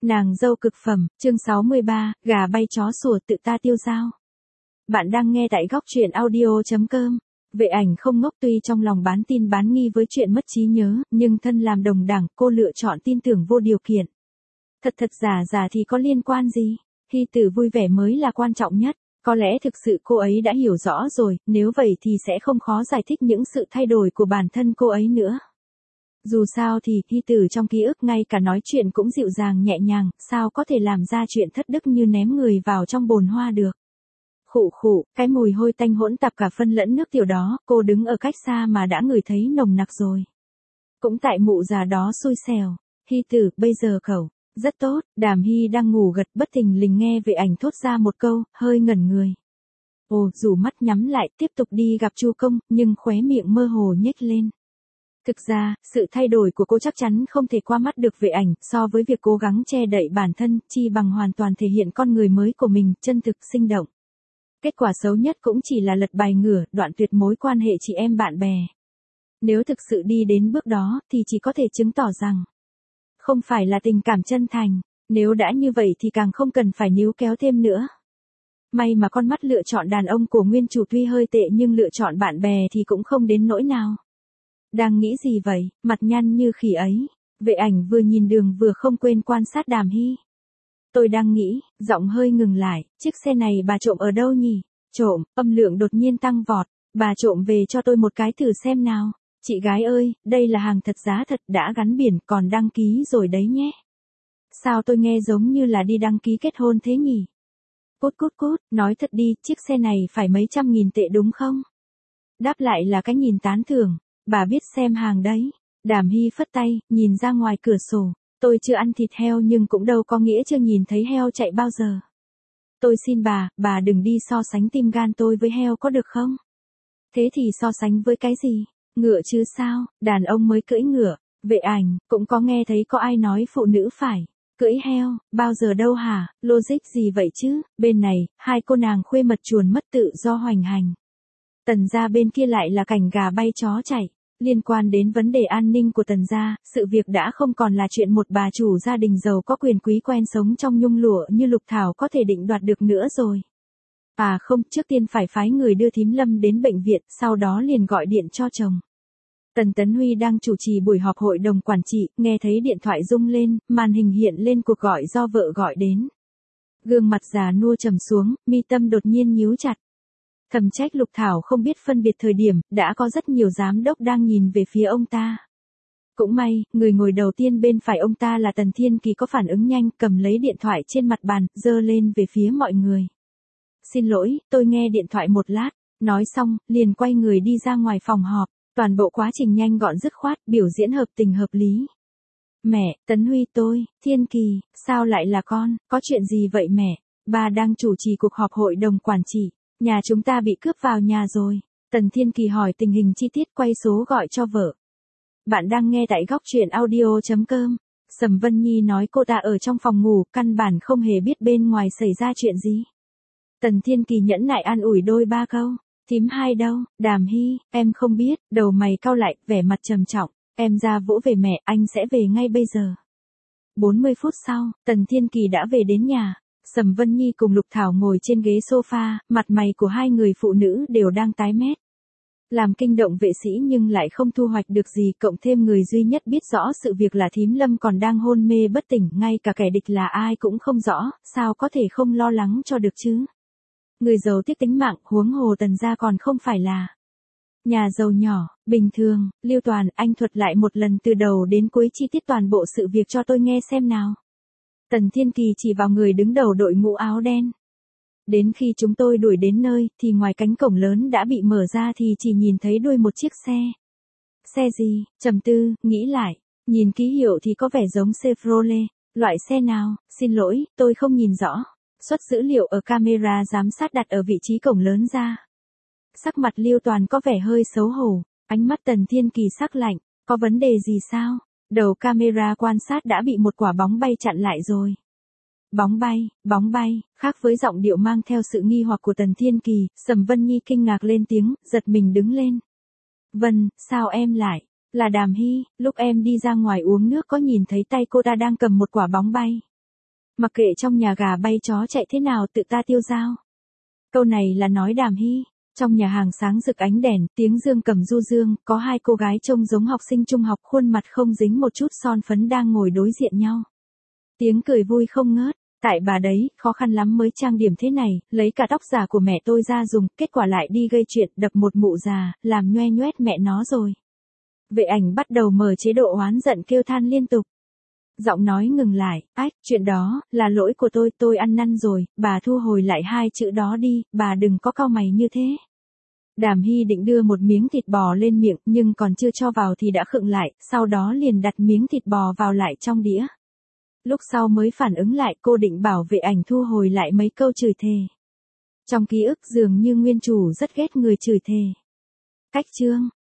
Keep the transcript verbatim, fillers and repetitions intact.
Nàng dâu cực phẩm, chương sáu mươi ba, gà bay chó sủa tự ta tiêu dao. Bạn đang nghe tại góc truyện audio chấm com. Vệ Ảnh không ngốc, tuy trong lòng bán tin bán nghi với chuyện mất trí nhớ, nhưng thân làm đồng đảng, cô lựa chọn tin tưởng vô điều kiện. Thật thật giả giả thì có liên quan gì? Hy Tử vui vẻ mới là quan trọng nhất. Có lẽ thực sự cô ấy đã hiểu rõ rồi, nếu vậy thì sẽ không khó giải thích những sự thay đổi của bản thân cô ấy nữa. Dù sao thì Hy Tử trong ký ức ngay cả nói chuyện cũng dịu dàng nhẹ nhàng, sao có thể làm ra chuyện thất đức như ném người vào trong bồn hoa được. Khụ khụ, cái mùi hôi tanh hỗn tạp cả phân lẫn nước tiểu đó, cô đứng ở cách xa mà đã ngửi thấy nồng nặc rồi. Cũng tại mụ già đó xui xẻo. Hy Tử, bây giờ cậu, rất tốt. Đàm Hy đang ngủ gật bất thình lình nghe Vệ Ảnh thốt ra một câu, hơi ngẩn người. Ồ, rủ mắt nhắm lại tiếp tục đi gặp Chu Công, nhưng khóe miệng mơ hồ nhếch lên. Thực ra, sự thay đổi của cô chắc chắn không thể qua mắt được Vệ Ảnh, so với việc cố gắng che đậy bản thân, chi bằng hoàn toàn thể hiện con người mới của mình, chân thực sinh động. Kết quả xấu nhất cũng chỉ là lật bài ngửa, đoạn tuyệt mối quan hệ chị em bạn bè. Nếu thực sự đi đến bước đó, thì chỉ có thể chứng tỏ rằng không phải là tình cảm chân thành, nếu đã như vậy thì càng không cần phải níu kéo thêm nữa. May mà con mắt lựa chọn đàn ông của nguyên chủ tuy hơi tệ nhưng lựa chọn bạn bè thì cũng không đến nỗi nào. Đang nghĩ gì vậy, mặt nhăn như khỉ ấy. Vệ Ảnh vừa nhìn đường vừa không quên quan sát Đàm Hy. Tôi đang nghĩ, giọng hơi ngừng lại, chiếc xe này bà trộm ở đâu nhỉ? Trộm, âm lượng đột nhiên tăng vọt. Bà trộm về cho tôi một cái thử xem nào. Chị gái ơi, đây là hàng thật giá thật, đã gắn biển, còn đăng ký rồi đấy nhé. Sao tôi nghe giống như là đi đăng ký kết hôn thế nhỉ? Cút cút cút, nói thật đi, chiếc xe này phải mấy trăm nghìn tệ đúng không? Đáp lại là cái nhìn tán thưởng. Bà biết xem hàng đấy. Đàm Hy phất tay, nhìn ra ngoài cửa sổ. Tôi chưa ăn thịt heo nhưng cũng đâu có nghĩa chưa nhìn thấy heo chạy bao giờ. Tôi xin bà, bà đừng đi so sánh tim gan tôi với heo có được không? Thế thì so sánh với cái gì? Ngựa chứ sao, đàn ông mới cưỡi ngựa. Vệ Ảnh, cũng có nghe thấy có ai nói phụ nữ phải cưỡi heo, bao giờ đâu hả, logic gì vậy chứ? Bên này, hai cô nàng khuê mật chuồn mất tự do hoành hành. Tần gia bên kia lại là cảnh gà bay chó chạy. Liên quan đến vấn đề an ninh của Tần gia, sự việc đã không còn là chuyện một bà chủ gia đình giàu có quyền quý quen sống trong nhung lụa như Lục Thảo có thể định đoạt được nữa rồi. À không, trước tiên phải phái người đưa thím Lâm đến bệnh viện, sau đó liền gọi điện cho chồng. Tần Tấn Huy đang chủ trì buổi họp hội đồng quản trị, nghe thấy điện thoại rung lên, màn hình hiện lên cuộc gọi do vợ gọi đến. Gương mặt già nua trầm xuống, mi tâm đột nhiên nhíu chặt. Thầm trách Lục Thảo không biết phân biệt thời điểm, đã có rất nhiều giám đốc đang nhìn về phía ông ta. Cũng may, người ngồi đầu tiên bên phải ông ta là Tần Thiên Kỳ có phản ứng nhanh, cầm lấy điện thoại trên mặt bàn, giơ lên về phía mọi người. Xin lỗi, tôi nghe điện thoại một lát, nói xong, liền quay người đi ra ngoài phòng họp, toàn bộ quá trình nhanh gọn dứt khoát, biểu diễn hợp tình hợp lý. Mẹ, Tấn Huy tôi, Thiên Kỳ, sao lại là con, có chuyện gì vậy mẹ? Bà đang chủ trì cuộc họp hội đồng quản trị. Nhà chúng ta bị cướp vào nhà rồi. Tần Thiên Kỳ hỏi tình hình chi tiết, quay số gọi cho vợ. Bạn đang nghe tại góc truyện audio chấm com. Sầm Vân Nhi nói cô ta ở trong phòng ngủ, căn bản không hề biết bên ngoài xảy ra chuyện gì. Tần Thiên Kỳ nhẫn nại an ủi đôi ba câu. Thím Hai đâu? Đàm Hy, em không biết. Đầu mày cau lại, vẻ mặt trầm trọng. Em ra vỗ về mẹ, anh sẽ về ngay bây giờ. bốn mươi phút sau, Tần Thiên Kỳ đã về đến nhà. Sầm Vân Nhi cùng Lục Thảo ngồi trên ghế sofa, mặt mày của hai người phụ nữ đều đang tái mét. Làm kinh động vệ sĩ nhưng lại không thu hoạch được gì, cộng thêm người duy nhất biết rõ sự việc là thím Lâm còn đang hôn mê bất tỉnh, ngay cả kẻ địch là ai cũng không rõ, sao có thể không lo lắng cho được chứ. Người giàu tiếc tính mạng, huống hồ Tần gia còn không phải là nhà giàu nhỏ, bình thường. Lưu Toàn, anh thuật lại một lần từ đầu đến cuối chi tiết toàn bộ sự việc cho tôi nghe xem nào. Tần Thiên Kỳ chỉ vào người đứng đầu đội ngũ áo đen. Đến khi chúng tôi đuổi đến nơi, thì ngoài cánh cổng lớn đã bị mở ra thì chỉ nhìn thấy đuôi một chiếc xe. Xe gì? Trầm tư, nghĩ lại. Nhìn ký hiệu thì có vẻ giống Chevrolet. Loại xe nào? Xin lỗi, tôi không nhìn rõ. Xuất dữ liệu ở camera giám sát đặt ở vị trí cổng lớn ra. Sắc mặt Lưu Toàn có vẻ hơi xấu hổ. Ánh mắt Tần Thiên Kỳ sắc lạnh. Có vấn đề gì sao? Đầu camera quan sát đã bị một quả bóng bay chặn lại rồi. Bóng bay, bóng bay, khác với giọng điệu mang theo sự nghi hoặc của Tần Thiên Kỳ, Sầm Vân Nhi kinh ngạc lên tiếng, giật mình đứng lên. Vân, sao em lại? Là Đàm Hy, lúc em đi ra ngoài uống nước có nhìn thấy tay cô ta đang cầm một quả bóng bay. Mặc kệ trong nhà gà bay chó chạy thế nào tự ta tiêu dao. Câu này là nói Đàm Hy. Trong nhà hàng sáng rực ánh đèn, tiếng dương cầm du dương, có hai cô gái trông giống học sinh trung học, khuôn mặt không dính một chút son phấn đang ngồi đối diện nhau. Tiếng cười vui không ngớt. Tại bà đấy, khó khăn lắm mới trang điểm thế này, lấy cả tóc giả của mẹ tôi ra dùng, kết quả lại đi gây chuyện, đập một mụ già, làm nhoe nhoét mẹ nó rồi. Vệ ảnh bắt đầu mở chế độ oán giận kêu than liên tục. Giọng nói ngừng lại, ách, chuyện đó, là lỗi của tôi, tôi ăn năn rồi, bà thu hồi lại hai chữ đó đi, bà đừng có cau mày như thế. Đàm Hy định đưa một miếng thịt bò lên miệng, nhưng còn chưa cho vào thì đã khựng lại, sau đó liền đặt miếng thịt bò vào lại trong đĩa. Lúc sau mới phản ứng lại, cô định bảo vệ ảnh thu hồi lại mấy câu chửi thề. Trong ký ức dường như nguyên chủ rất ghét người chửi thề. Cách chương